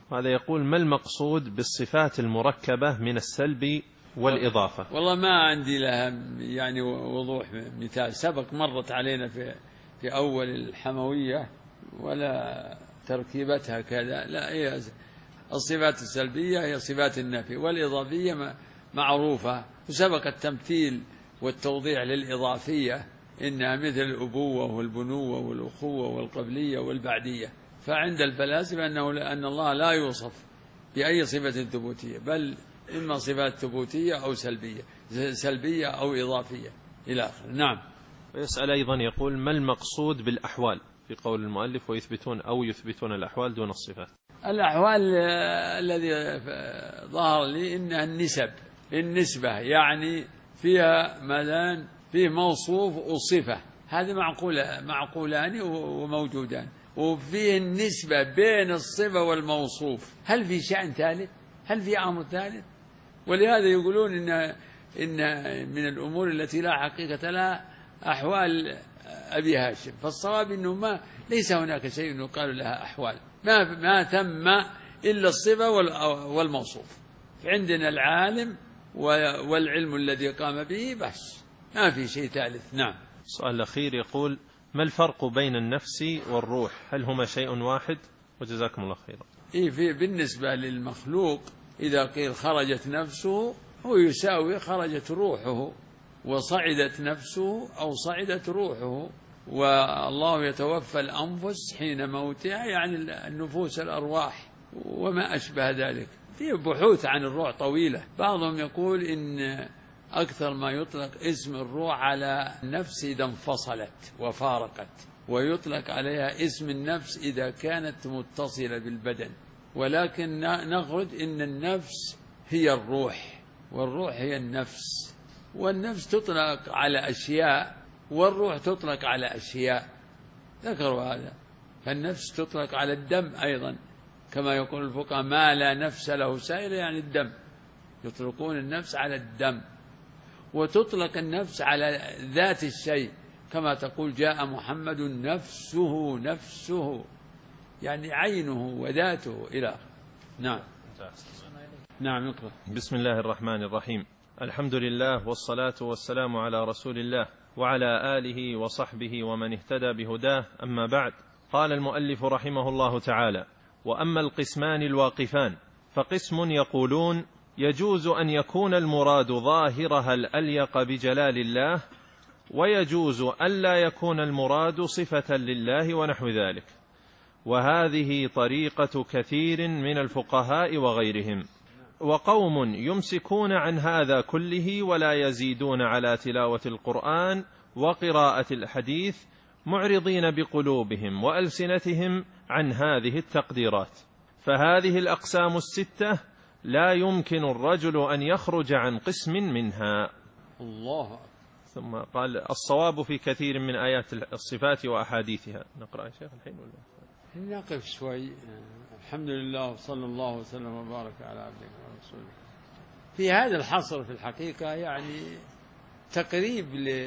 هذا يقول: ما المقصود بالصفات المركبة من السلب والإضافة؟ والله ما عندي لها يعني وضوح مثال، سبق مرت علينا في أول الحموية ولا تركيبتها كذا. لا، هي الصفات السلبية هي صفات النفي، والإضافية معروفة، وسبق التمثيل والتوضيح للإضافية إنها مثل الأبوة والبنوة والأخوة والقبلية والبعدية. فعند الفلاسفة أن الله لا يوصف بأي صفة ثبوتية، بل إما صفات ثبوتية أو سلبية أو إضافية إلى آخره. نعم. ويسأل أيضا يقول: ما المقصود بالأحوال في قول المؤلف يثبتون الأحوال دون الصفات؟ الأحوال الذي ظهر لي إنها النسبة، يعني فيها مثلا فيه موصوف وصفة، هذا معقولان وموجودان، وفيه النسبة بين الصفة والموصوف. هل في شأن ثالث؟ هل في أمر ثالث؟ ولهذا يقولون إن من الأمور التي لا حقيقة لها أحوال أبي هاشم. فالصواب إنه ليس هناك شيء يقال لها أحوال، ما ثم إلا الصفة والموصوف. عندنا العالم والعلم الذي قام به بس، ما في شيء ثالث. نعم. السؤال الأخير يقول: ما الفرق بين النفس والروح؟ هل هما شيء واحد؟ وجزاكم الله خيرا. بالنسبة للمخلوق إذا قيل خرجت نفسه هو يساوي خرجت روحه، وصعدت نفسه أو صعدت روحه. والله يتوفى الأنفس حين موتها، يعني النفوس الأرواح وما أشبه ذلك. فيه بحوث عن الروح طويلة. بعضهم يقول إن أكثر ما يطلق اسم الروح على النفس إذا انفصلت وفارقت، ويطلق عليها اسم النفس إذا كانت متصلة بالبدن. ولكن نخرج إن النفس هي الروح، والروح هي النفس، والنفس تطلق على أشياء والروح تطلق على أشياء. ذكروا هذا. فالنفس تطلق على الدم أيضا، كما يقول الفقهاء: ما لا نفس له سائل، يعني الدم. يطلقون النفس على الدم، وتطلق النفس على ذات الشيء، كما تقول: جاء محمد نفسه، يعني عينه وذاته إلى آخره. نعم. نعم، نقرأ. بسم الله الرحمن الرحيم. الحمد لله والصلاة والسلام على رسول الله وعلى آله وصحبه ومن اهتدى بهداه، أما بعد. قال المؤلف رحمه الله تعالى: وأما القسمان الواقفان فقسم يقولون يجوز أن يكون المراد ظاهرها الأليق بجلال الله، ويجوز ألا يكون المراد صفة لله ونحو ذلك، وهذه طريقة كثير من الفقهاء وغيرهم. وقوم يمسكون عن هذا كله ولا يزيدون على تلاوة القرآن وقراءة الحديث، معرضين بقلوبهم وألسنتهم عن هذه التقديرات. فهذه الأقسام الستة لا يمكن الرجل أن يخرج عن قسم منها. الله. ثم قال: الصواب في كثير من آيات الصفات وأحاديثها. نقرأ يا شيخ الحين ولا نقف شوي؟ الحمد لله وصلى الله وسلم وبارك على عبده ورسوله. في هذا الحصر في الحقيقة يعني تقريب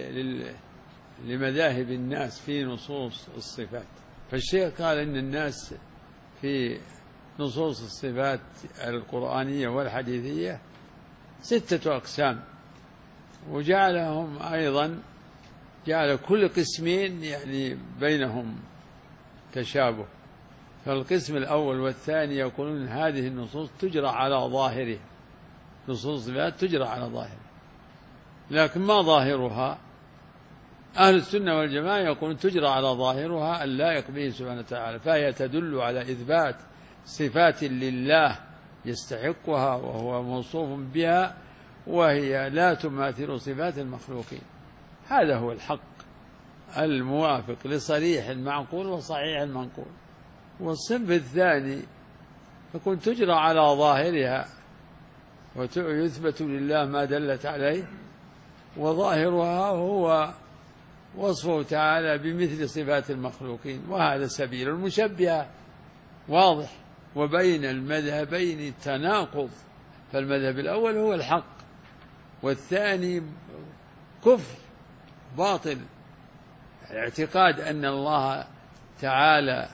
لمذاهب الناس في نصوص الصفات. فالشيخ قال إن الناس في نصوص الصفات القرآنية والحديثية 6 أقسام، وجعلهم أيضا جعل كل قسمين يعني بينهم تشابه. فالقسم الأول والثاني يقولون هذه النصوص تجرى على ظاهرها، نصوص الصفات تجرى على ظاهرها، لكن ما ظاهرها؟ أهل السنة والجماعة يقولون تجرى على ظاهرها اللائق به سبحانه وتعالى، فهي تدل على إثبات صفات لله يستحقها وهو موصوف بها، وهي لا تماثل صفات المخلوقين. هذا هو الحق الموافق لصريح المعقول وصحيح المنقول. والصنف الثاني يكون تجرى على ظاهرها ويثبت لله ما دلت عليه، وظاهرها هو وصفه تعالى بمثل صفات المخلوقين، وهذا سبيل المشبهة واضح. وبين المذهبين تناقض، فالمذهب الأول هو الحق والثاني كفر باطل، اعتقاد أن الله تعالى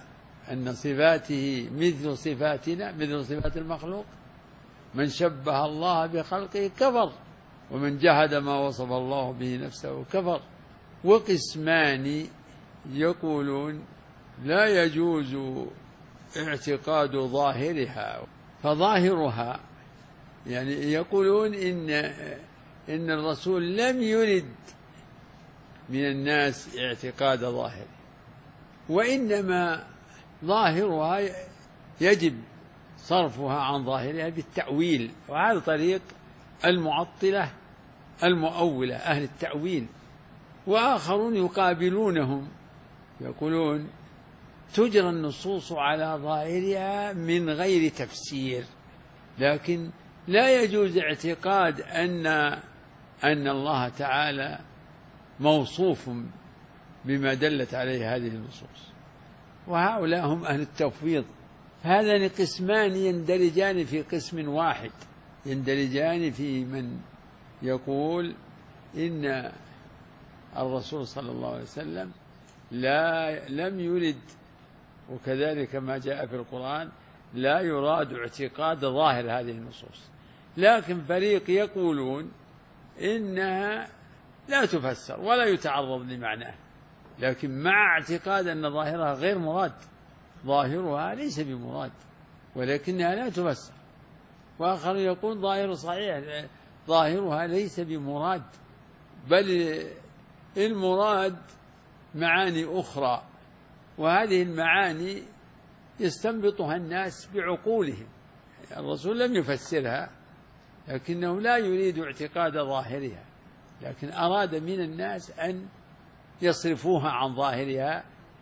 أن صفاته مثل صفاتنا، مثل صفات المخلوق. من شبه الله بخلقه كفر، ومن جحد ما وصف الله به نفسه كفر. وقسمان يقولون لا يجوز اعتقاد ظاهرها، فظاهرها يعني يقولون إن الرسول لم يرد من الناس اعتقاد ظاهره، وإنما ظاهرها يجب صرفها عن ظاهرها بالتأويل، وهذا طريق المعطلة المؤولة أهل التأويل. وآخرون يقابلونهم يقولون تجرى النصوص على ظاهرها من غير تفسير، لكن لا يجوز اعتقاد أن الله تعالى موصوف بما دلت عليه هذه النصوص. وهؤلاء هم أهل التفويض. هذان قسمان يندرجان في قسم واحد، يندرجان في من يقول إن الرسول صلى الله عليه وسلم لم يرد، وكذلك ما جاء في القرآن لا يراد اعتقاد ظاهر هذه النصوص. لكن فريق يقولون إنها لا تفسر ولا يتعرض لمعناه، لكن مع اعتقاد أن ظاهرها غير مراد، ظاهرها ليس بمراد ولكنها لا تفسر. وآخر يقول ظاهر صحيح، ظاهرها ليس بمراد، بل المراد معاني أخرى، وهذه المعاني يستنبطها الناس بعقولهم. الرسول لم يفسرها، لكنه لا يريد اعتقاد ظاهرها، لكن أراد من الناس أن يصرفوها عن ظاهرها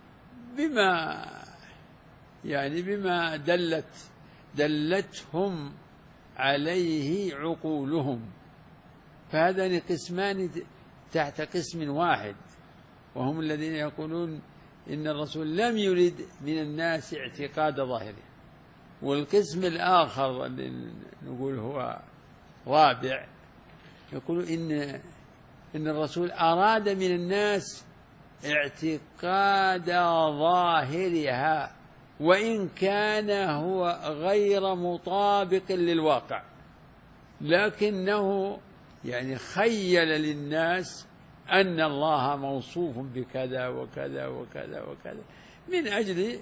بما دلتهم عليه عقولهم. فهذان قسمان تحت قسم واحد، وهم الذين يقولون إن الرسول لم يرد من الناس اعتقاد ظاهره. والقسم الآخر اللي نقول هو رابع يقول إن الرسول أراد من الناس اعتقاد ظاهرها، وإن كان هو غير مطابق للواقع، لكنه يعني خيل للناس أن الله موصوف بكذا وكذا وكذا وكذا من أجل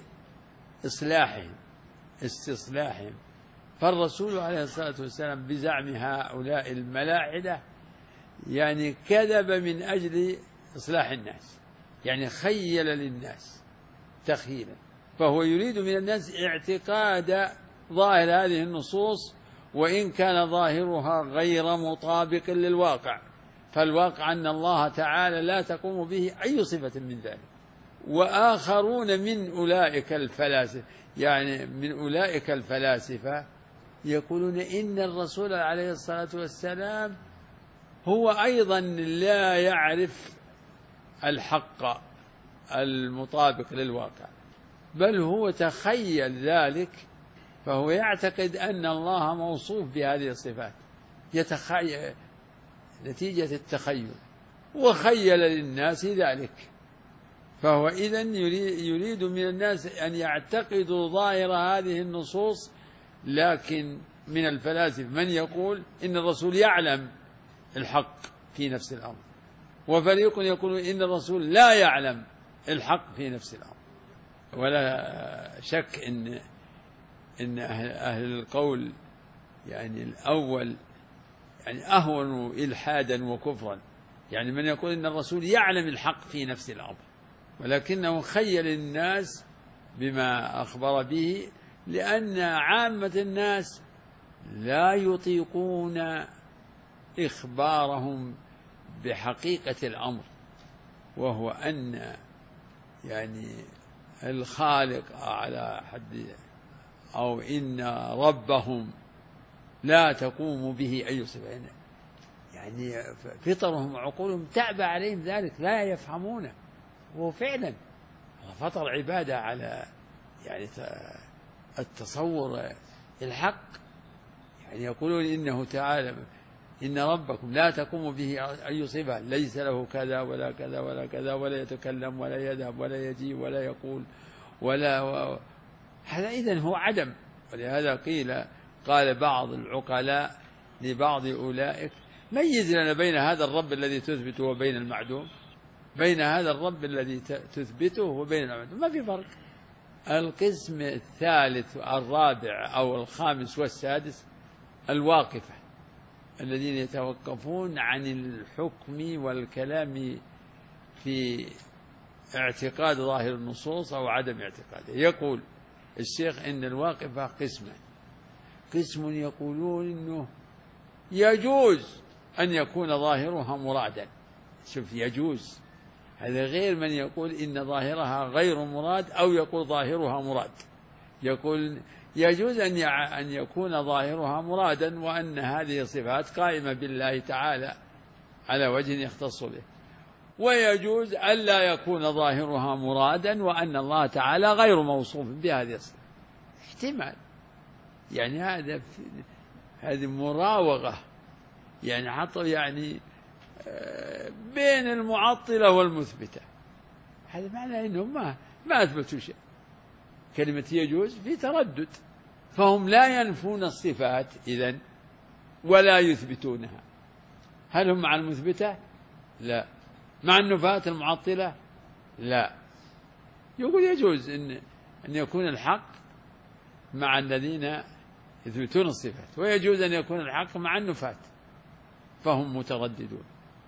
استصلاحهم. فالرسول عليه الصلاة والسلام بزعم هؤلاء الملاحدة يعني كذب من أجل إصلاح الناس، يعني خيل للناس تخيلا. فهو يريد من الناس اعتقاد ظاهر هذه النصوص وإن كان ظاهرها غير مطابق للواقع، فالواقع أن الله تعالى لا تقوم به أي صفة من ذلك. وآخرون من أولئك الفلاسفة، يعني من أولئك الفلاسفة يقولون إن الرسول عليه الصلاة والسلام هو أيضا لا يعرف الحق المطابق للواقع، بل هو تخيل ذلك، فهو يعتقد أن الله موصوف بهذه الصفات نتيجة التخيل، وخيل للناس ذلك. فهو إذن يريد من الناس أن يعتقدوا ظاهر هذه النصوص. لكن من الفلاسفة من يقول إن الرسول يعلم الحق في نفس الأمر، وفريق يقول إن الرسول لا يعلم الحق في نفس الأمر. ولا شك إن أهل القول يعني الأول يعني أهون إلحادا وكفرا، يعني من يقول إن الرسول يعلم الحق في نفس الأمر ولكنه خيل الناس بما أخبر به، لأن عامة الناس لا يطيقون إخبارهم بحقيقة الأمر، وهو أن يعني الخالق على حد أو إن ربهم لا تقوم به أي صفة، يعني فطرهم وعقولهم تعبى عليهم ذلك، لا يفهمونه. وفعلا فطر عبادة على يعني التصور الحق، يعني يقولون إنه تعالى إن ربكم لا تقوم به أي صفة، ليس له كذا ولا كذا ولا كذا، ولا يتكلم ولا يذهب ولا يجيء ولا يقول هذا إذن هو عدم. ولهذا قال بعض العقلاء لبعض أولئك: ميز لنا بين هذا الرب الذي تثبته وبين المعدوم، بين هذا الرب الذي تثبته وبين المعدوم ما في فرق. القسم الثالث الرابع أو الخامس والسادس الواقفة، الذين يتوقفون عن الحكم والكلام في اعتقاد ظاهر النصوص أو عدم اعتقاده. يقول الشيخ إن الواقفة قسمان: قسم يقولون إنه يجوز أن يكون ظاهرها مرادا. شوف، يجوز، هذا غير من يقول إن ظاهرها غير مراد أو يقول ظاهرها مراد. يقول يجوز أن يكون ظاهرها مرادا وأن هذه الصفات قائمة بالله تعالى على وجه يختص به، ويجوز ألا يكون ظاهرها مرادا وأن الله تعالى غير موصوف بهذه الصفات. احتمال، يعني هذه مراوغة، يعني حط يعني بين المعطلة والمثبتة. هذا معناه أنهم ما أثبتوا شيء. كلمة يجوز في تردد، فهم لا ينفون الصفات إذن ولا يثبتونها. هل هم مع المثبتة؟ لا. مع النفاة المعطلة؟ لا. يقول يجوز أن يكون الحق مع الذين يثبتون الصفات، ويجوز أن يكون الحق مع النفاة، فهم مترددون.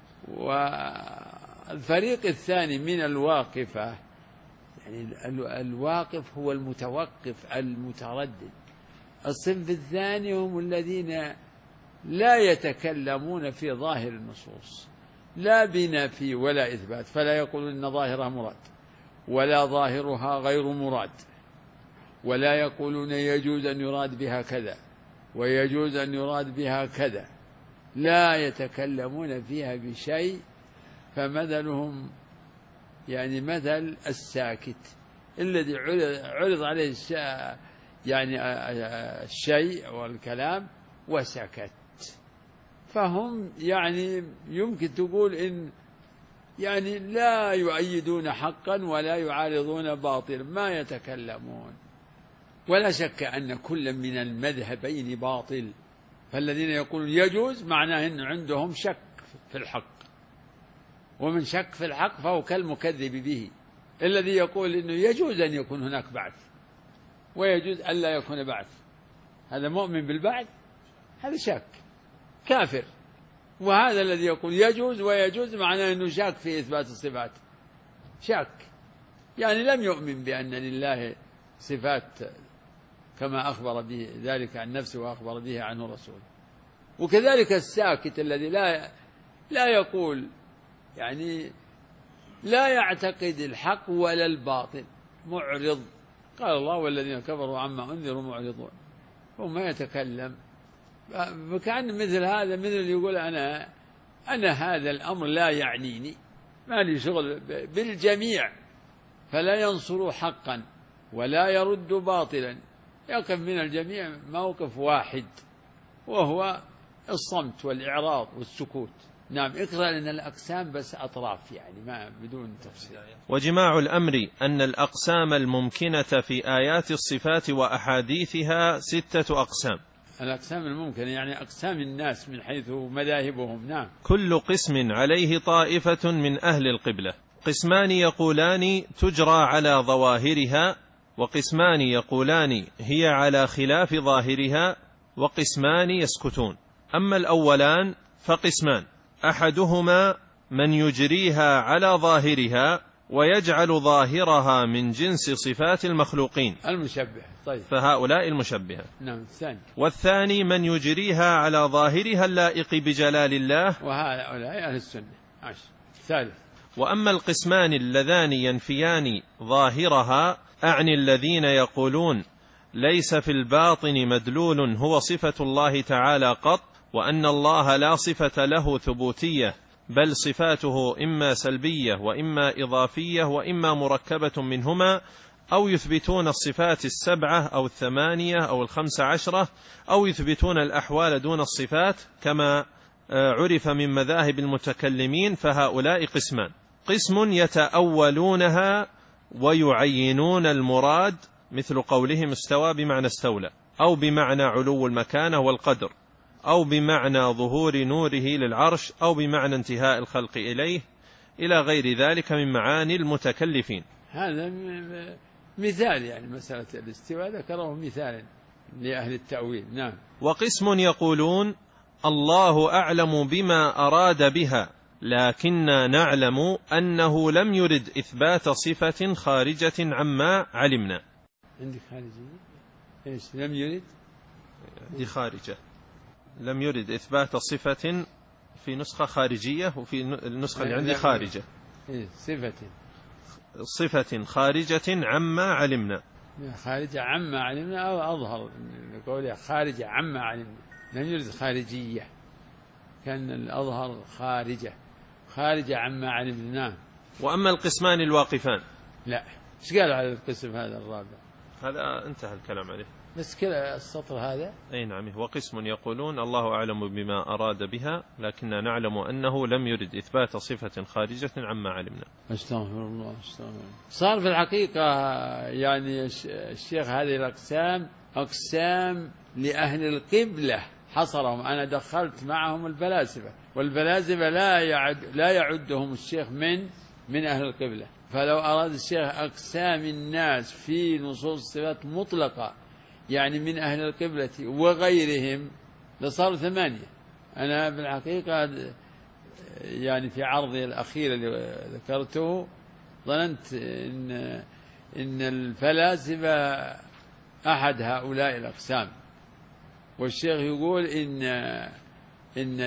والفريق الثاني من الواقفة، يعني الواقف هو المتوقف المتردد. الصنف الثاني هم الذين لا يتكلمون في ظاهر النصوص، لا بنفي ولا إثبات، فلا يقولون إن ظاهرها مراد ولا ظاهرها غير مراد، ولا يقولون يجوز أن يراد بها كذا ويجوز أن يراد بها كذا، لا يتكلمون فيها بشيء. فمثلهم يعني مثل الساكت الذي عرض عليه يعني الشيء والكلام وسكت. فهم يعني يمكن تقول إن يعني لا يؤيدون حقا ولا يعارضون باطلا، ما يتكلمون. ولا شك أن كل من المذهبين باطل. فالذين يقولون يجوز معناه أن عندهم شك في الحق، ومن شك في الحق فهو كالمكذب به. الذي يقول إنه يجوز أن يكون هناك بعث ويجوز أن لا يكون بعث، هذا مؤمن بالبعث، هذا شك كافر. وهذا الذي يقول يجوز ويجوز معناه أنه شاك في إثبات الصفات، شاك يعني لم يؤمن بأن لله صفات كما أخبر به ذلك عن نفسه وأخبر به عنه رسوله. وكذلك الساكت الذي لا يقول يعني لا يعتقد الحق ولا الباطل، معرض. قال الله والذين كفروا عما أنذروا معرضون، هو ما يتكلم. فكأن مثل هذا مثل يقول أنا هذا الأمر لا يعنيني، ما لي شغل بالجميع، فلا ينصر حقا ولا يرد باطلا، يقف من الجميع موقف واحد وهو الصمت والإعراض والسكوت. نعم، اقرأ لنا الأقسام بس أطراف، يعني ما بدون تفصيل. وجماع الأمر أن الأقسام الممكنة في آيات الصفات وأحاديثها 6 أقسام. الأقسام الممكنة يعني أقسام الناس من حيث مذاهبهم. نعم. كل قسم عليه طائفة من أهل القبلة. قسمان يقولان تجرى على ظواهرها، وقسمان يقولان هي على خلاف ظاهرها، وقسمان يسكتون. أما الأولان فقسمان: أحدهما من يجريها على ظاهرها ويجعل ظاهرها من جنس صفات المخلوقين، المشبه. طيب، فهؤلاء المشبهة. نعم. والثاني من يجريها على ظاهرها اللائق بجلال الله، وهؤلاء أهل السنة. ثالث: وأما القسمان اللذان ينفيان ظاهرها، أعني الذين يقولون ليس في الباطن مدلول هو صفة الله تعالى قط، وأن الله لا صفة له ثبوتية، بل صفاته إما سلبية وإما إضافية وإما مركبة منهما، أو يثبتون الصفات 7 أو 8 أو 15، أو يثبتون الأحوال دون الصفات كما عرف من مذاهب المتكلمين. فهؤلاء قسمان: قسم يتأولونها ويعينون المراد مثل قولهم استوى بمعنى استولى، أو بمعنى علو المكانة والقدر، أو بمعنى ظهور نوره للعرش، أو بمعنى انتهاء الخلق إليه، إلى غير ذلك من معاني المتكلفين. هذا مثال، يعني مسألة الاستواء ذكره مثالا لأهل التأويل. نعم. وقسم يقولون الله أعلم بما أراد بها، لكننا نعلم أنه لم يرد إثبات صفة خارجة عما علمنا. عندك خارجية؟ إيش لم يرد؟ دي خارجة، لم يرد إثبات صفة في نسخة خارجية، وفي النسخة اللي عندي خارجة. إيه صفة خارجة عما علمنا. خارجة عما علمنا، أو أظهر قولها خارجة عما علمنا، لم يرد خارجية، كان الأظهر خارجة عما علمنا. نعم. وأما القسمان الواقفان، لا، ايش قال على القسم هذا الرابع؟ هذا انتهى الكلام عليه، بس كذا السطر هذا. أي نعم. وقسم يقولون الله أعلم بما أراد بها، لكننا نعلم أنه لم يرد إثبات صفة خارجة عما علمنا. استغفر الله. صار في الحقيقة يعني الشيخ هذه الأقسام أقسام لأهل القبلة حصرهم. أنا دخلت معهم الفلاسفة، والفلاسفة لا يعدهم الشيخ من أهل القبلة. فلو أراد الشيخ أقسام الناس في نصوص الصفات مطلقة، يعني من أهل القبلة وغيرهم، لصار 8. أنا بالحقيقة يعني في عرضي الأخير اللي ذكرته ظننت إن الفلاسفة أحد هؤلاء الأقسام، والشيخ يقول إن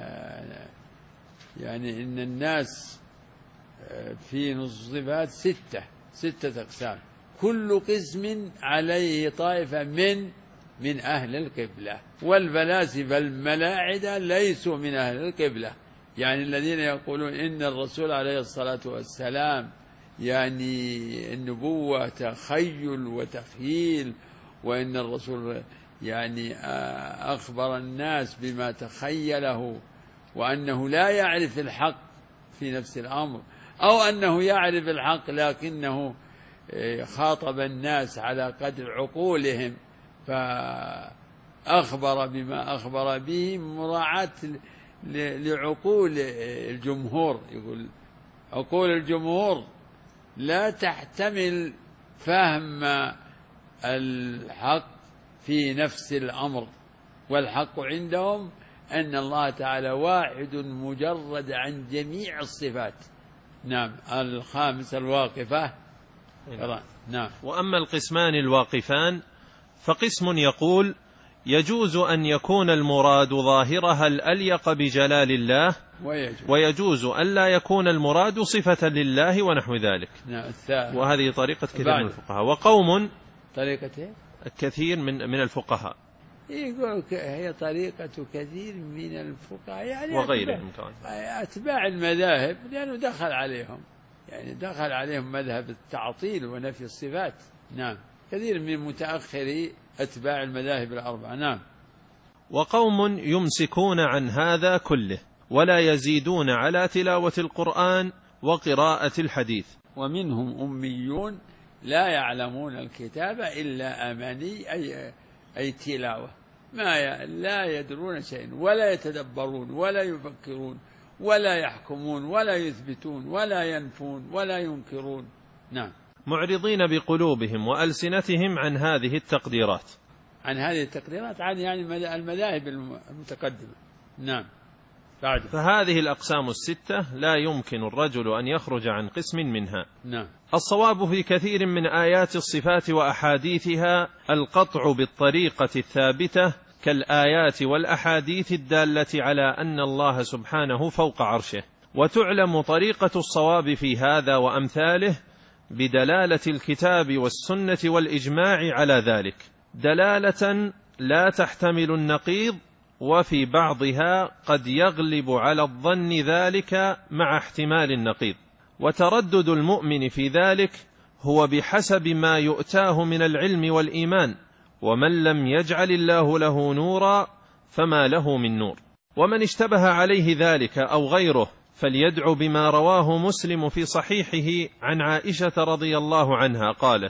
الناس في نصوص الصفات 6 أقسام، كل قسم عليه طائفة من أهل القبلة. والفلاسفة الملاعدة ليسوا من أهل القبلة، يعني الذين يقولون إن الرسول عليه الصلاة والسلام يعني النبوة تخيل وتخيل، وإن الرسول يعني أخبر الناس بما تخيله، وأنه لا يعرف الحق في نفس الأمر، أو أنه يعرف الحق لكنه خاطب الناس على قدر عقولهم فأخبر بما أخبر به مراعاة لعقول الجمهور. يقول عقول الجمهور لا تحتمل فهم الحق في نفس الأمر، والحق عندهم أن الله تعالى واحد مجرد عن جميع الصفات. نعم. الخامس الواقفة. نعم. وأما القسمان الواقفان فقسم يقول يجوز أن يكون المراد ظاهرها الأليق بجلال الله، ويجوز أن لا يكون المراد صفة لله ونحو ذلك. وهذه طريقة كثير من الفقهاء. وقوم طريقة كثير من الفقهاء، يقول هي طريقة كثير من الفقهاء، يعني وغيرهم أتباع المذاهب، لأنه دخل عليهم مذهب التعطيل ونفي الصفات. نعم. كثير من متأخري أتباع المذاهب الأربعة. نعم. وقوم يمسكون عن هذا كله ولا يزيدون على تلاوة القرآن وقراءة الحديث. ومنهم أميون لا يعلمون الكتاب إلا أماني، أي تلاوة، لا يدرون شيئا، ولا يتدبرون، ولا يفكرون، ولا يحكمون، ولا يثبتون، ولا ينفون، ولا ينكرون. نعم. معرضين بقلوبهم وألسنتهم عن هذه التقديرات، عن يعني المذاهب المتقدمة. نعم. فهذه الأقسام 6 لا يمكن الرجل أن يخرج عن قسم منها. نعم. الصواب في كثير من آيات الصفات وأحاديثها القطع بالطريقة الثابتة كالآيات والأحاديث الدالة على أن الله سبحانه فوق عرشه. وتعلم طريقة الصواب في هذا وأمثاله بدلالة الكتاب والسنة والإجماع على ذلك، دلالة لا تحتمل النقيض، وفي بعضها قد يغلب على الظن ذلك مع احتمال النقيض. وتردد المؤمن في ذلك هو بحسب ما يؤتاه من العلم والإيمان، ومن لم يجعل الله له نورا فما له من نور. ومن اشتبه عليه ذلك أو غيره فليدع بما رواه مسلم في صحيحه عن عائشة رضي الله عنها قالت: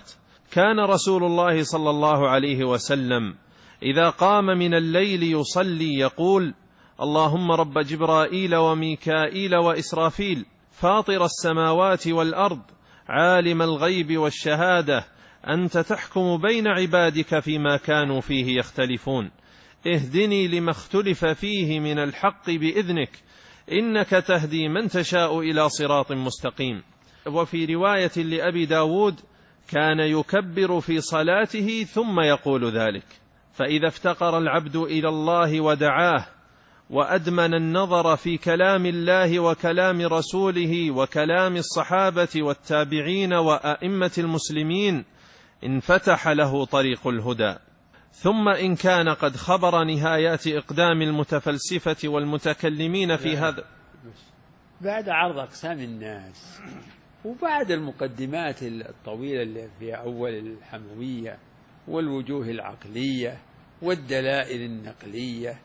كان رسول الله صلى الله عليه وسلم إذا قام من الليل يصلي يقول: اللهم رب جبرائيل وميكائيل وإسرافيل فاطر السماوات والأرض عالم الغيب والشهادة أنت تحكم بين عبادك فيما كانوا فيه يختلفون اهدني لما اختلف فيه من الحق بإذنك إنك تهدي من تشاء إلى صراط مستقيم. وفي رواية لأبي داود: كان يكبر في صلاته ثم يقول ذلك. فإذا افتقر العبد إلى الله ودعاه وأدمن النظر في كلام الله وكلام رسوله وكلام الصحابة والتابعين وأئمة المسلمين انفتح له طريق الهدى. ثم إن كان قد خبر نهايات إقدام المتفلسفة والمتكلمين في هذا بعد عرض أقسام الناس وبعد المقدمات الطويلة اللي في أول الحموية والوجوه العقلية والدلائل النقلية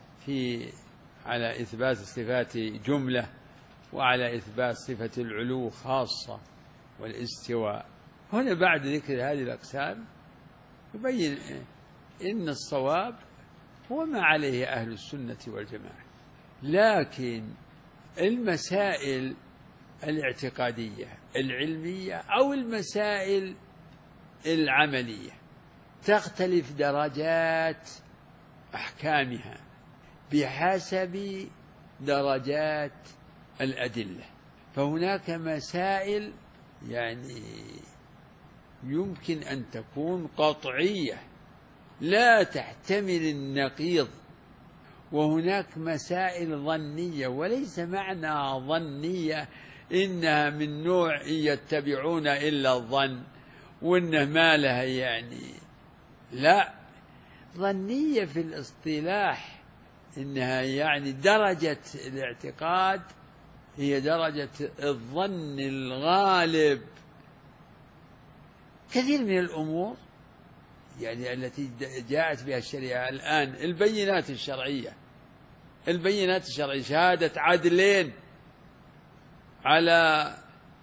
على إثبات الصفات جملة وعلى إثبات صفة العلو خاصة والاستواء، هنا بعد ذكر هذه الأقسام يبين إن الصواب هو ما عليه أهل السنة والجماعة. لكن المسائل الاعتقادية العلمية أو المسائل العملية تختلف درجات أحكامها بحسب درجات الأدلة. فهناك مسائل يعني يمكن أن تكون قطعية لا تحتمل النقيض، وهناك مسائل ظنية، وليس معنى ظنية إنها من نوع يتبعون إلا الظن وإنه ما لها يعني، لا، ظنية في الاصطلاح إنها يعني درجة الاعتقاد هي درجة الظن الغالب. كثير من الأمور يعني التي جاءت بها الشريعة الآن، البينات الشرعية شهادة عدلين على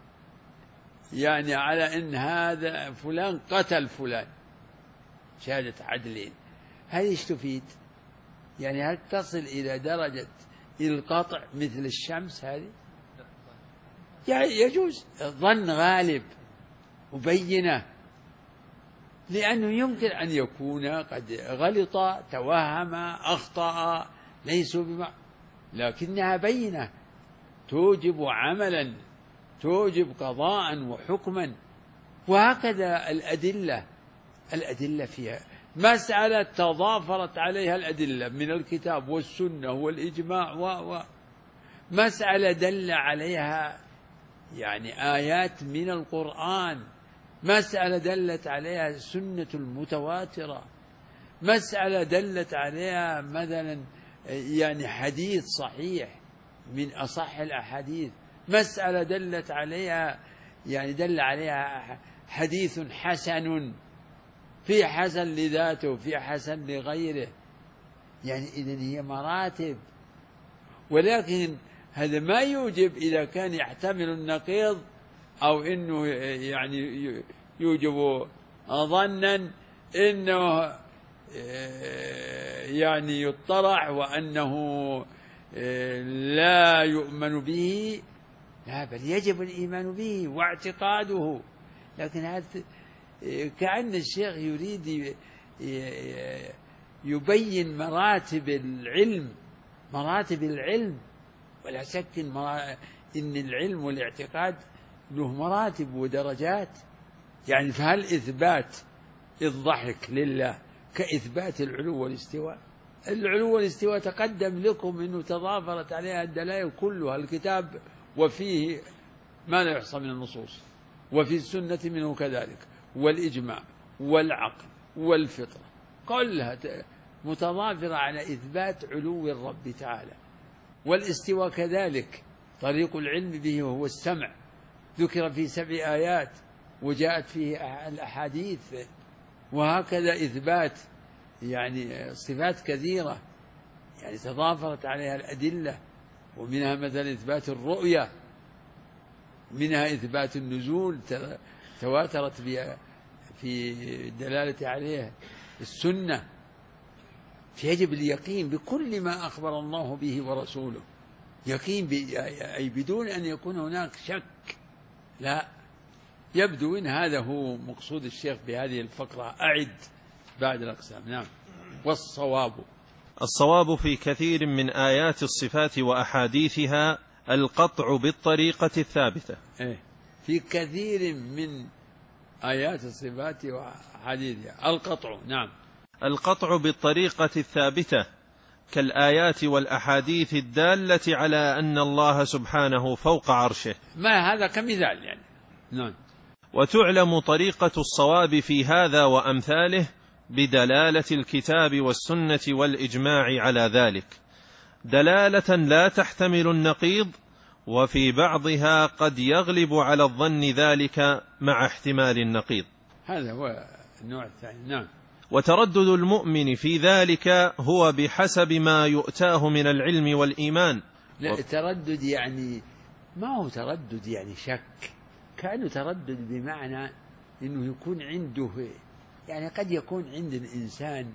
إن هذا فلان قتل فلان، شهادة عدلين، هذه ايش تفيد؟ يعني هل تصل إلى درجة القطع مثل الشمس؟ هذه يعني يجوز ظن غالب وبينة، لأنه يمكن أن يكون قد غلط توهم أخطأ ليسوا لكنها بينة توجب عملا توجب قضاء وحكما. وهكذا الأدلة فيها مسألة تضافرت عليها الأدلة من الكتاب والسنة والإجماع مسألة دل عليها يعني آيات من القرآن، مسألة دلت عليها السنة المتواترة، مسألة دلت عليها مثلا يعني حديث صحيح من أصح الأحاديث، مسألة دلت عليها يعني دل عليها حديث حسن، في حسن لذاته في حسن لغيره، يعني إذن هي مراتب. ولكن هذا ما يوجب إذا كان يحتمل النقيض أو إنه يعني يوجب ظنا إنه يعني يطرح وأنه لا يؤمن به، لا، بل يجب الإيمان به واعتقاده. لكن هذا كأن الشيخ يريد يبين مراتب العلم، ولا شك إن العلم والاعتقاد له مراتب ودرجات. يعني فهل إثبات الضحك لله كإثبات العلو والاستواء؟ العلو والاستواء تقدم لكم أنه تضافرت عليها الدلائل كلها، الكتاب وفيه ما لا يحصى من النصوص، وفي السنة منه كذلك، والإجماع والعقل والفطرة كلها متضافرة على إثبات علو الرب تعالى. والاستواء كذلك طريق العلم به وهو السمع، ذكر في 7 آيات وجاءت فيه الأحاديث. وهكذا إثبات يعني صفات كثيرة يعني تضافرت عليها الأدلة، ومنها مثلا إثبات الرؤية، منها إثبات النزول تواترت في الدلالة عليه السنة، فيجب اليقين بكل ما أخبر الله به ورسوله، يقين أي بدون أن يكون هناك شك. لا، يبدو إن هذا هو مقصود الشيخ بهذه الفقرة. أعد بعد الأقسام. نعم. الصواب في كثير من آيات الصفات وأحاديثها القطع بالطريقة الثابتة. في كثير من آيات الصفات وأحاديثها القطع. نعم. القطع بالطريقة الثابتة كالآيات والأحاديث الدالة على أن الله سبحانه فوق عرشه، ما هذا كمثال يعني. نعم. وتعلم طريقة الصواب في هذا وأمثاله بدلالة الكتاب والسنة والإجماع على ذلك، دلالة لا تحتمل النقيض، وفي بعضها قد يغلب على الظن ذلك مع احتمال النقيض. هذا هو النوع الثاني. نعم. وتردد المؤمن في ذلك هو بحسب ما يؤتاه من العلم والإيمان. لا، تردد يعني ما هو تردد يعني شك، كأنه تردد بمعنى أنه يكون عنده، يعني قد يكون عند الإنسان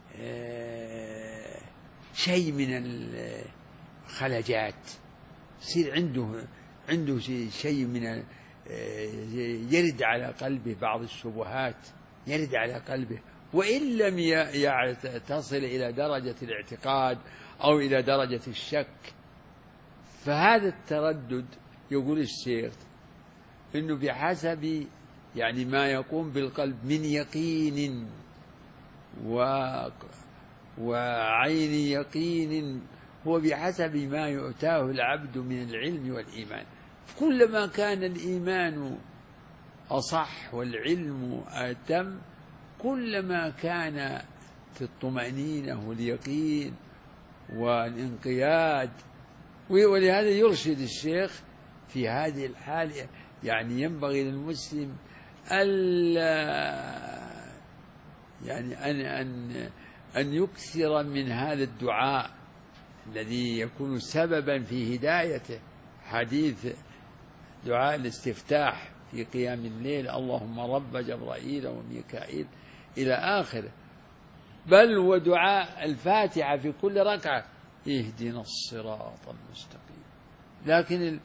شيء من الخلجات، يصير عنده شيء من يرد على قلبه بعض الشبهات، يرد على قلبه، وإن لم تصل إلى درجة الاعتقاد أو إلى درجة الشك. فهذا التردد يقول الشيخ إنه بحسب يعني ما يقوم بالقلب من يقين وعين يقين، هو بحسب ما يؤتاه العبد من العلم والإيمان. كلما كان الإيمان أصح والعلم أتم، كلما كان في الطمأنينة واليقين والانقياد. ولهذا يرشد الشيخ في هذه الحالة، يعني ينبغي للمسلم يعني أن يكثر من هذا الدعاء الذي يكون سببا في هدايته. حديث دعاء الاستفتاح في قيام الليل: اللهم رب جبرائيل وميكائيل إلى آخره. بل ودعاء الفاتحة في كل ركعة: اهدنا الصراط المستقيم. لكن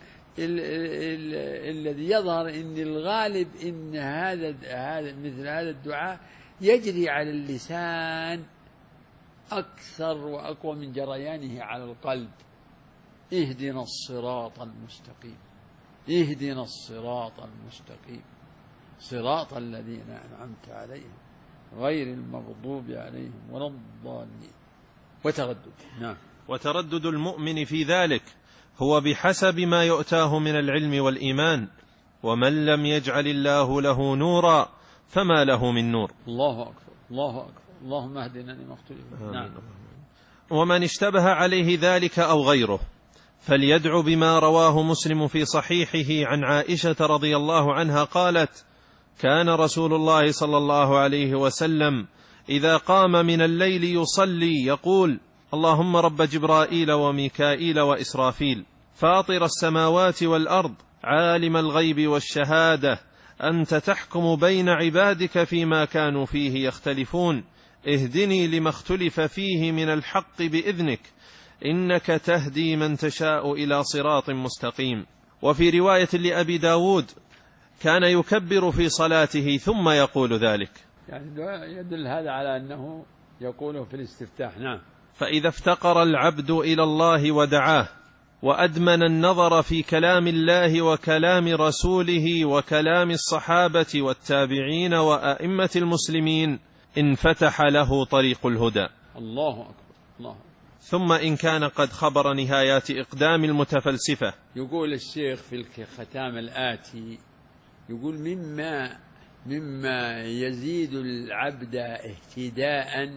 الذي يظهر ان الغالب ان هذا مثل هذا الدعاء يجري على اللسان أكثر وأقوى من جريانه على القلب. اهدنا الصراط المستقيم، اهدنا الصراط المستقيم، صراط الذين أنعمت عليهم غير المغضوب عليهم ولا الضالين. وتردد. نعم. وتردد المؤمن في ذلك هو بحسب ما يؤتاه من العلم والإيمان، ومن لم يجعل الله له نورا فما له من نور. الله أكبر، الله أكبر، اللهم اهدنا لما اختلف. نعم. ومن اشتبه عليه ذلك أو غيره فليدع بما رواه مسلم في صحيحه عن عائشة رضي الله عنها قالت: كان رسول الله صلى الله عليه وسلم إذا قام من الليل يصلي يقول: اللهم رب جبرائيل وميكائيل وإسرافيل فاطر السماوات والأرض عالم الغيب والشهادة أنت تحكم بين عبادك فيما كانوا فيه يختلفون اهدني لما اختلف فيه من الحق بإذنك إنك تهدي من تشاء إلى صراط مستقيم. وفي رواية لأبي داود: كان يكبر في صلاته ثم يقول ذلك. يعني يدل هذا على أنه يقوله في الاستفتاح. نعم. فإذا افتقر العبد إلى الله ودعاه وأدمن النظر في كلام الله وكلام رسوله وكلام الصحابة والتابعين وأئمة المسلمين انفتح له طريق الهدى. الله أكبر، الله أكبر. ثم إن كان قد خبر نهايات إقدام المتفلسفة، يقول الشيخ في الختام الآتي، يقول مما يزيد العبد اهتداء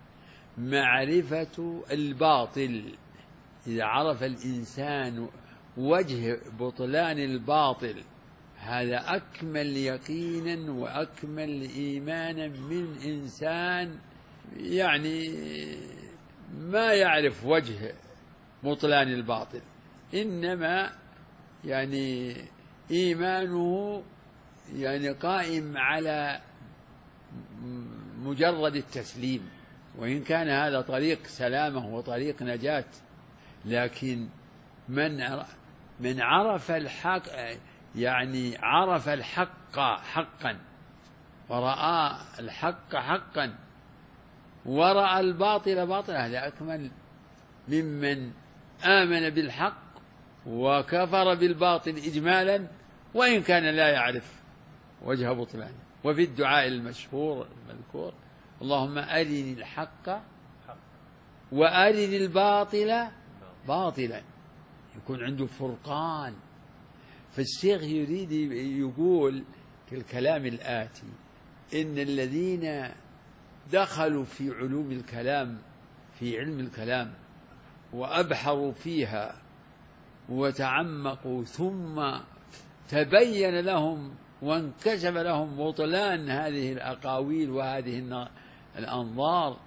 معرفة الباطل. إذا عرف الإنسان وجه بطلان الباطل، هذا أكمل يقينا وأكمل إيمانا من إنسان يعني ما يعرف وجه بطلان الباطل، إنما يعني إيمانه يعني قائم على مجرد التسليم، وإن كان هذا طريق سلامة وطريق نجاة، لكن من عرف الحق، يعني عرف الحق حقا ورأى الحق حقا ورأى الباطل باطلا، هذا أكمل ممن آمن بالحق وكفر بالباطل إجمالا وإن كان لا يعرف وجه بطلانه. وفي الدعاء المشهور المذكور: اللهم أرني الحق وأرني الباطل باطلا، يكون عنده فرقان. فالشيخ يريد يقول في الكلام الآتي إن الذين دخلوا في علوم الكلام، في علم الكلام، وأبحروا فيها وتعمقوا، ثم تبين لهم وانكشف لهم بطلان هذه الأقاويل وهذه الأنظار،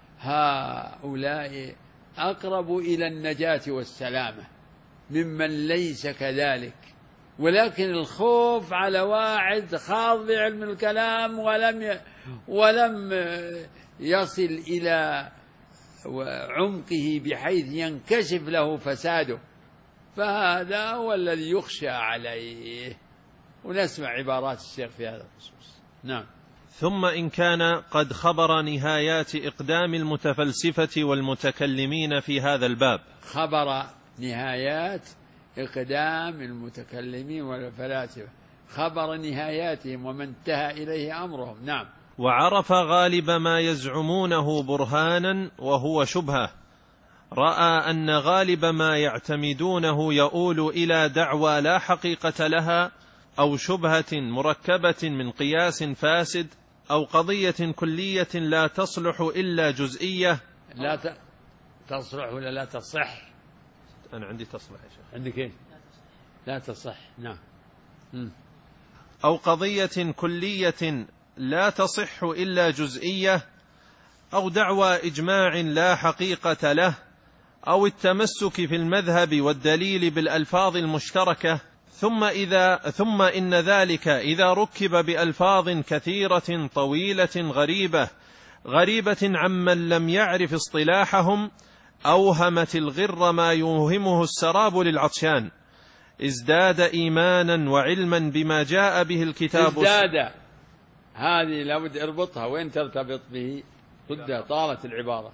هؤلاء أقرب إلى النجاة والسلامة ممن ليس كذلك. ولكن الخوف على واحد خاض بعلم الكلام ولم يصل إلى عمقه بحيث ينكشف له فساده، فهذا هو الذي يخشى عليه. ونسمع عبارات الشيخ في هذا الخصوص. نعم. ثم إن كان قد خبر نهايات إقدام المتفلسفة والمتكلمين في هذا الباب، خبر نهايات إقدام المتكلمين والفلاسفة، خبر نهاياتهم ومن انتهى إليه أمرهم. نعم. وعرف غالب ما يزعمونه برهانا وهو شبهة، رأى أن غالب ما يعتمدونه يؤول إلى دعوى لا حقيقة لها، أو شبهة مركبة من قياس فاسد، أو قضية كلية لا تصلح إلا جزئية. لا تصلح ولا لا تصح؟ أنا عندي تصلح يا شيخ. عندك إيه؟ لا تصح. نعم. أو قضية كلية لا تصح إلا جزئية، أو دعوى إجماع لا حقيقة له، أو التمسك في المذهب والدليل بالألفاظ المشتركة. ثم إن ذلك إذا ركب بألفاظ كثيرة طويلة غريبة عمن لم يعرف اصطلاحهم، أوهمت الغر ما يوهمه السراب للعطشان، ازداد إيمانا وعلما بما جاء به الكتاب. ازداد، هذه لابد اربطها وين ترتبط به، قد طالت العبارة.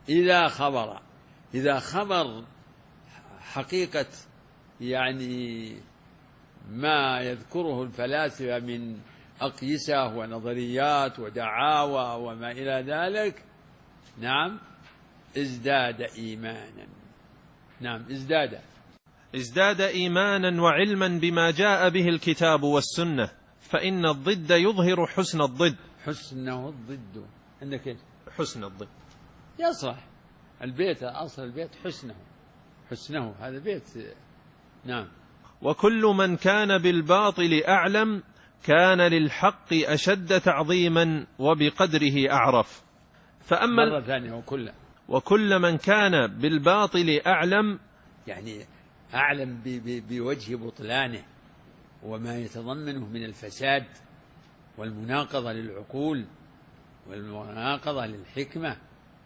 إذا خبر حقيقة يعني ما يذكره الفلاسفة من أقيسة ونظريات ودعاوى وما إلى ذلك، نعم، ازداد إيمانا. نعم، ازداد إيمانا وعلما بما جاء به الكتاب والسنة، فإن الضد يظهر حسن الضد. حسنه الضد عندك إيه؟ حسن الضد يصلح البيت، أصل البيت حسنه هذا بيت. نعم. وكل من كان بالباطل أعلم كان للحق أشد تعظيما وبقدره أعرف. فأما مرة ثانية وكل من كان بالباطل أعلم، يعني أعلم بوجه بطلانه وما يتضمنه من الفساد والمناقضة للعقول والمناقضة للحكمة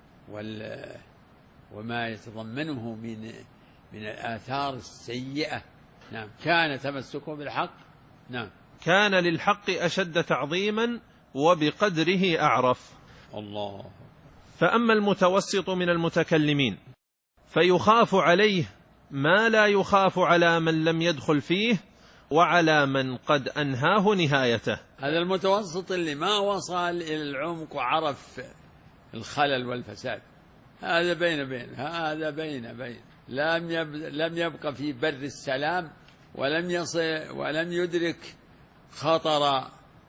وما يتضمنه من الآثار السيئة. نعم. كان تمسكه بالحق. نعم. كان للحق أشد تعظيما وبقدره أعرف. الله. فأما المتوسط من المتكلمين فيخاف عليه ما لا يخاف على من لم يدخل فيه وعلى من قد أنهاه نهايته. هذا المتوسط اللي ما وصل إلى العمق وعرف الخلل والفساد، هذا هذا بين لم يبقى في بر السلام، ولم يدرك خطر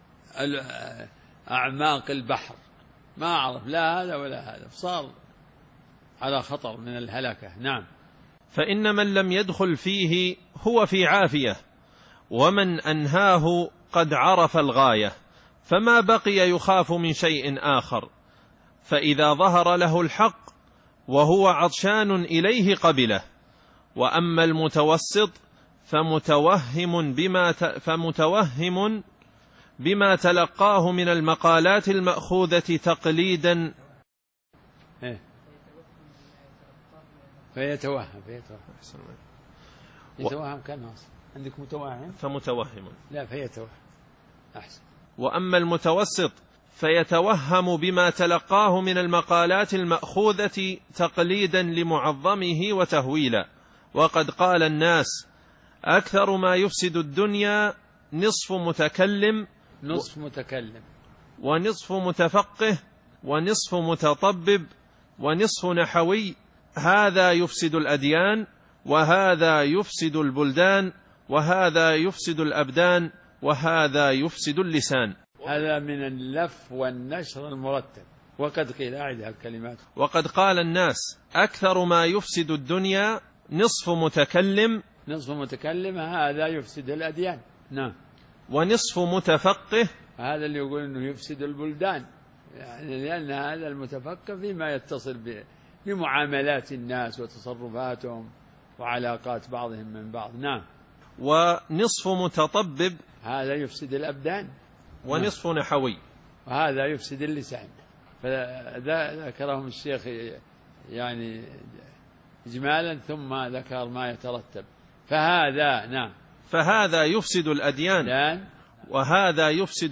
أعماق البحر، ما عرف لا هذا ولا هذا، صار على خطر من الهلكة. نعم. فإن من لم يدخل فيه هو في عافية، ومن أنهاه قد عرف الغاية، فما بقي يخاف من شيء آخر. فإذا ظهر له الحق وهو عطشان إليه قبله. وأما المتوسط فمتوهم بما تلقاه من المقالات المأخوذة تقليدا. فيتوهم كان أصلا عندك متوهم فمتوهم، لا فيتوهم أحسن. وأما المتوسط فيتوهم بما تلقاه من المقالات المأخوذة تقليدا لمعظمه وتهويلا. وقد قال الناس أكثر ما يفسد الدنيا نصف متكلم ونصف متفقه ونصف متطبب ونصف نحوي، هذا يفسد الأديان وهذا يفسد البلدان وهذا يفسد الأبدان وهذا يفسد اللسان. هذا من اللف والنشر المرتب. وقد قيل أعد الكلمات. وقد قال الناس أكثر ما يفسد الدنيا نصف متكلم هذا يفسد الأديان. نعم. ونصف متفقه، هذا اللي يقول أنه يفسد البلدان، يعني لأن هذا المتفقه فيما يتصل بمعاملات الناس وتصرفاتهم وعلاقات بعضهم من بعض. نعم. ونصف متطبب، هذا يفسد الأبدان. ونصف نحوي، وهذا يفسد اللسان. فذكرهم الشيخ يعني إجمالا ثم ذكر ما يترتب. فهذا نعم، فهذا يفسد الأديان وهذا يفسد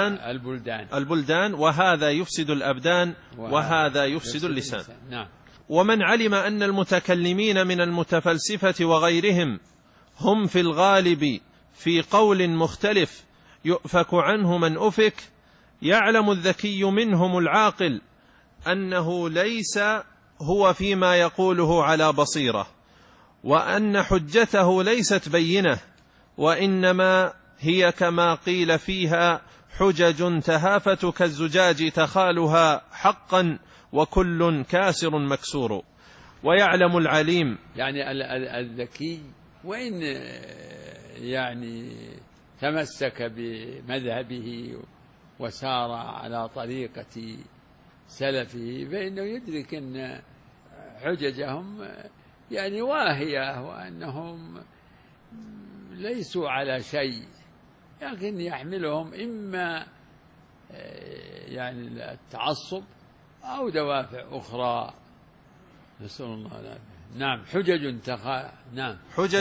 البلدان وهذا يفسد الأبدان وهذا يفسد اللسان. نعم. ومن علم أن المتكلمين من المتفلسفة وغيرهم هم في الغالب في قول مختلف يؤفك عنه من أفك، يعلم الذكي منهم العاقل أنه ليس هو فيما يقوله على بصيرة، وأن حجته ليست بينة، وإنما هي كما قيل فيها حجج تهافت كالزجاج تخالها حقا وكل كاسر مكسور. ويعلم العليم، يعني الذكي وإن يعني تمسك بمذهبه وسار على طريقة سلفه فإنه يدرك أن حججهم يعني واهية وأنهم ليسوا على شيء، لكن يحملهم إما يعني التعصب أو دوافع أخرى. نسأل الله العافية. نعم. نعم.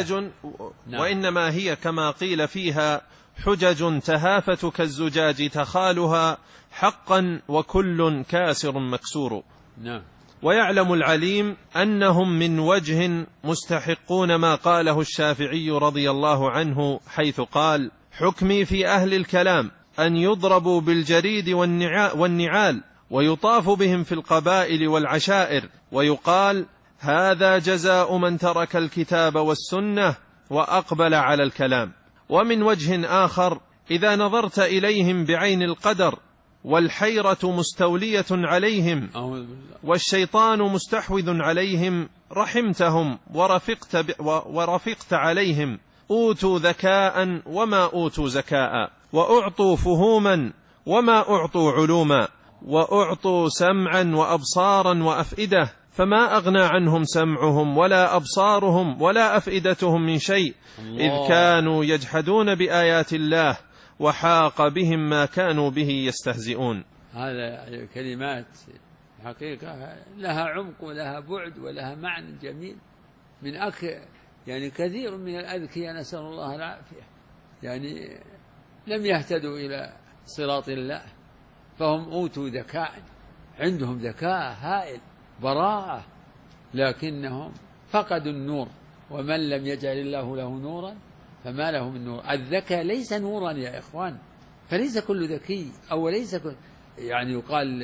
وإنما هي كما قيل فيها حجج تهافت كالزجاج تخالها حقا وكل كاسر مكسور. نعم. ويعلم العليم أنهم من وجه مستحقون ما قاله الشافعي رضي الله عنه حيث قال: حكمي في أهل الكلام أن يضربوا بالجريد والنعال ويطاف بهم في القبائل والعشائر، ويقال: هذا جزاء من ترك الكتاب والسنة وأقبل على الكلام. ومن وجه آخر إذا نظرت إليهم بعين القدر والحيرة مستولية عليهم والشيطان مستحوذ عليهم رحمتهم ورفقت عليهم. أوتوا ذكاء وما أوتوا زكاء، وأعطوا فهوما وما أعطوا علوما، وأعطوا سمعا وأبصارا وأفئدة، فما أغنى عنهم سمعهم ولا أبصارهم ولا أفئدتهم من شيء، إذ كانوا يجحدون بآيات الله وحاق بهم ما كانوا به يستهزئون. هذا كلمات حقيقة لها عمق ولها بعد ولها معنى جميل. من يعني كثير من الأذكياء نسأل الله العافية يعني لم يهتدوا إلى صراط الله، فهم أوتوا ذكاء، عندهم ذكاء هائل براءة، لكنهم فقدوا النور. ومن لم يجعل الله له نورا فما له من نور. الذكاء ليس نورا يا إخوان، فليس كل ذكي أو ليس كل يعني يقال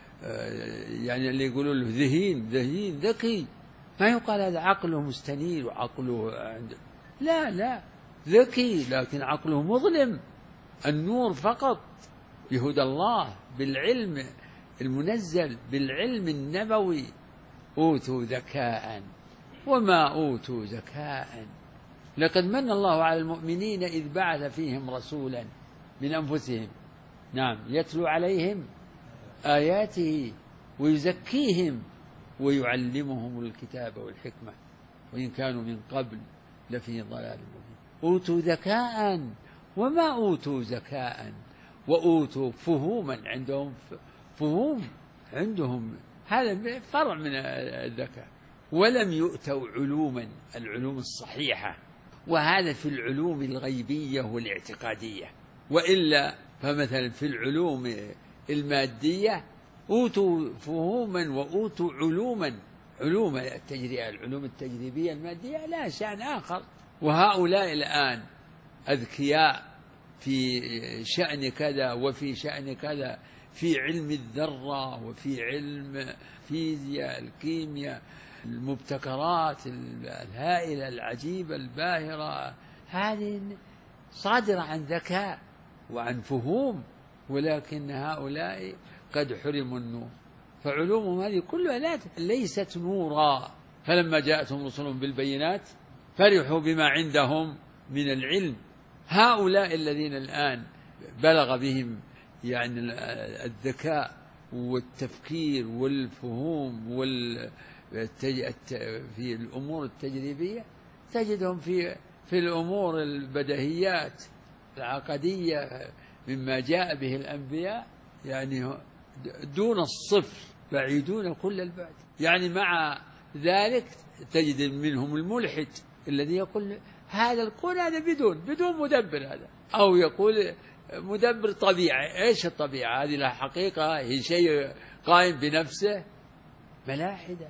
يعني اللي يقولون له ذهين ذكي، ما يقال هذا عقله مستنير وعقله عنده، لا ذكي لكن عقله مظلم. النور فقط بهدى الله بالعلم المنزل بالعلم النبوي. أوتوا ذكاء وما أوتوا زكاء، لقد من الله على المؤمنين إذ بعث فيهم رسولا من أنفسهم نعم يتلو عليهم آياته ويزكيهم ويعلمهم الكتاب والحكمة وإن كانوا من قبل لفي ضلال مبين. أوتوا ذكاء وما أوتوا زكاء وأوتوا فهوما، عندهم فهوم، عندهم هذا فرع من الذكاء. ولم يؤتوا علوما، العلوم الصحيحة، وهذا في العلوم الغيبية والاعتقادية. وإلا فمثلا في العلوم المادية أوتوا فهوما وأوتوا علوما، علوم العلوم التجريبية المادية لا شأن آخر. وهؤلاء الآن أذكياء في شأن كذا وفي شأن كذا، في علم الذرة وفي علم الفيزياء الكيمياء، المبتكرات الهائلة العجيبة الباهرة، هذه صادرة عن ذكاء وعن فهوم، ولكن هؤلاء قد حرموا النور. فعلومهم هذه كلها ليست نورا. فلما جاءتهم رسلهم بالبينات فرحوا بما عندهم من العلم. هؤلاء الذين الآن بلغ بهم يعني الذكاء والتفكير والفهوم في الأمور التجريبية، تجدهم في الأمور البديهيات العقدية مما جاء به الأنبياء يعني دون الصفر، بعيدون كل البعد. يعني مع ذلك تجد منهم الملحد الذي يقول هذا الكون هذا بدون مدبر، هذا أو يقول مدبر طبيعي. إيش الطبيعة هذه؟ لا حقيقة، هي شيء قائم بنفسه. ملاحدة.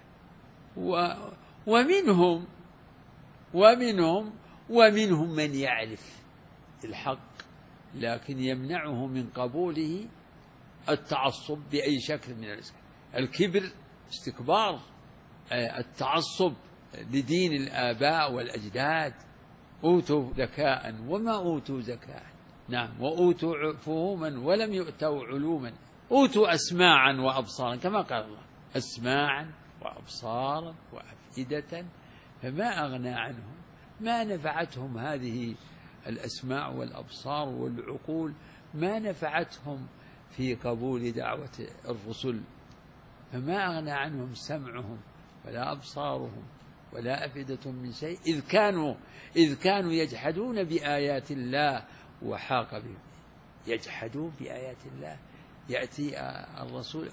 ومنهم من يعرف الحق لكن يمنعه من قبوله التعصب بأي شكل من الأشكال. الكبر، استكبار، التعصب لدين الآباء والأجداد. أوتوا ذكاء وما أوتوا ذكاء، نعم، وأوتوا فهوما ولم يؤتوا علوما. أوتوا أسماعا وأبصارا كما قال الله، أسماعا وأبصارا وأفئدة فما أغنى عنهم، ما نفعتهم هذه الأسماع والأبصار والعقول، ما نفعتهم في قبول دعوة الرسل، فما أغنى عنهم سمعهم ولا أبصارهم ولا أفئدة من شيء، إذ كانوا يجحدون بآيات الله وحاق بهم. يجحدون بآيات الله. يأتي الرسول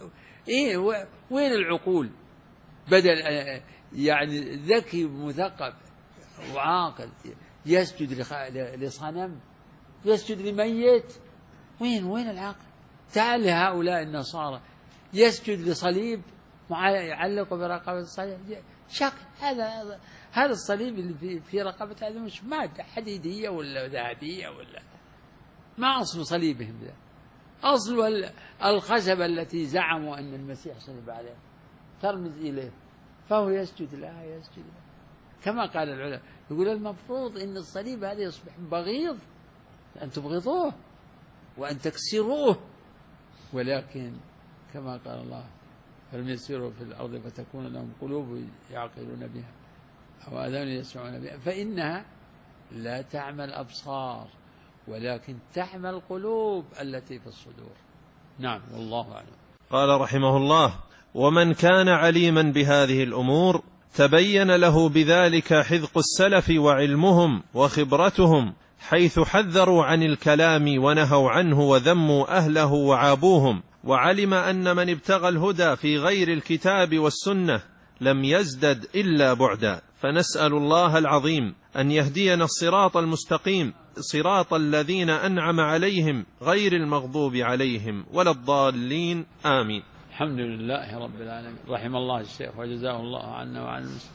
وين العقول؟ بدل يعني ذكي مثقف وعاقل يسجد لصنم، يسجد لميت، وين العقل؟ تعال لهؤلاء النصارى يسجد لصليب يعلق برقبة الصليب، شق هذا الصليب اللي في رقبة هذا مش مادة حديدية ولا ذهبية ولا، ما أصل صليبهم ذا؟ أصل الخشبة التي زعموا أن المسيح صلب عليها ترمز إليه، فهو يسجد لها كما قال العلماء. يقول المفروض أن الصليب هذا يصبح بغيض، أن تبغضوه وأن تكسروه، ولكن كما قال الله فلم يسيروا في الأرض فتكون لهم قلوب يعقلون بها أو آذان يسمعون بها فإنها لا تعمى الأبصار ولكن تعمى القلوب التي في الصدور. نعم، والله أعلم. قال رحمه الله: ومن كان عليما بهذه الأمور تبين له بذلك حذق السلف وعلمهم وخبرتهم، حيث حذروا عن الكلام ونهوا عنه وذموا أهله وعابوهم، وعلم أن من ابتغى الهدى في غير الكتاب والسنة لم يزدد إلا بعدا. فنسأل الله العظيم أن يهدينا الصراط المستقيم، صراط الذين أنعم عليهم غير المغضوب عليهم ولا الضالين، آمين. الحمد لله رب العالمين. رحم الله الشيخ وجزاه الله عنا وعن المسلمين.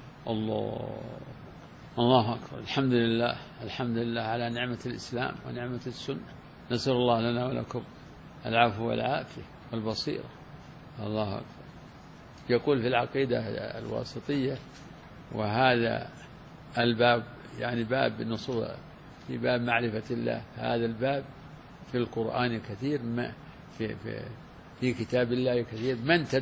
الله أكبر. الحمد لله على نعمة الإسلام ونعمة السنة. نسأل الله لنا ولكم العفو والعافية والبصيرة. الله أكبر. يقول في العقيدة الواسطية، وهذا الباب يعني باب النصوص في باب معرفة الله، هذا الباب في القرآن كثير، في كتاب الله كثير.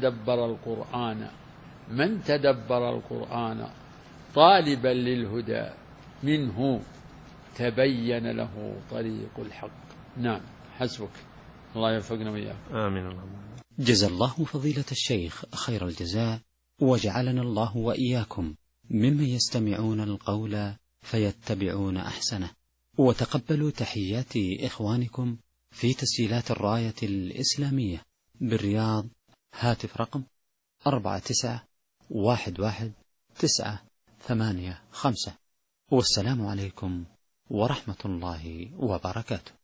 من تدبر القرآن طالبا للهدى منه تبين له طريق الحق. نعم، حسبك. الله يوفقنا وإياك. آمين. جزا الله فضيلة الشيخ خير الجزاء، وجعلنا الله وإياكم ممن يستمعون القول فيتبعون أحسنه. وتقبلوا تحيات إخوانكم في تسجيلات الراية الإسلامية بالرياض. هاتف رقم 49111985. والسلام عليكم ورحمة الله وبركاته.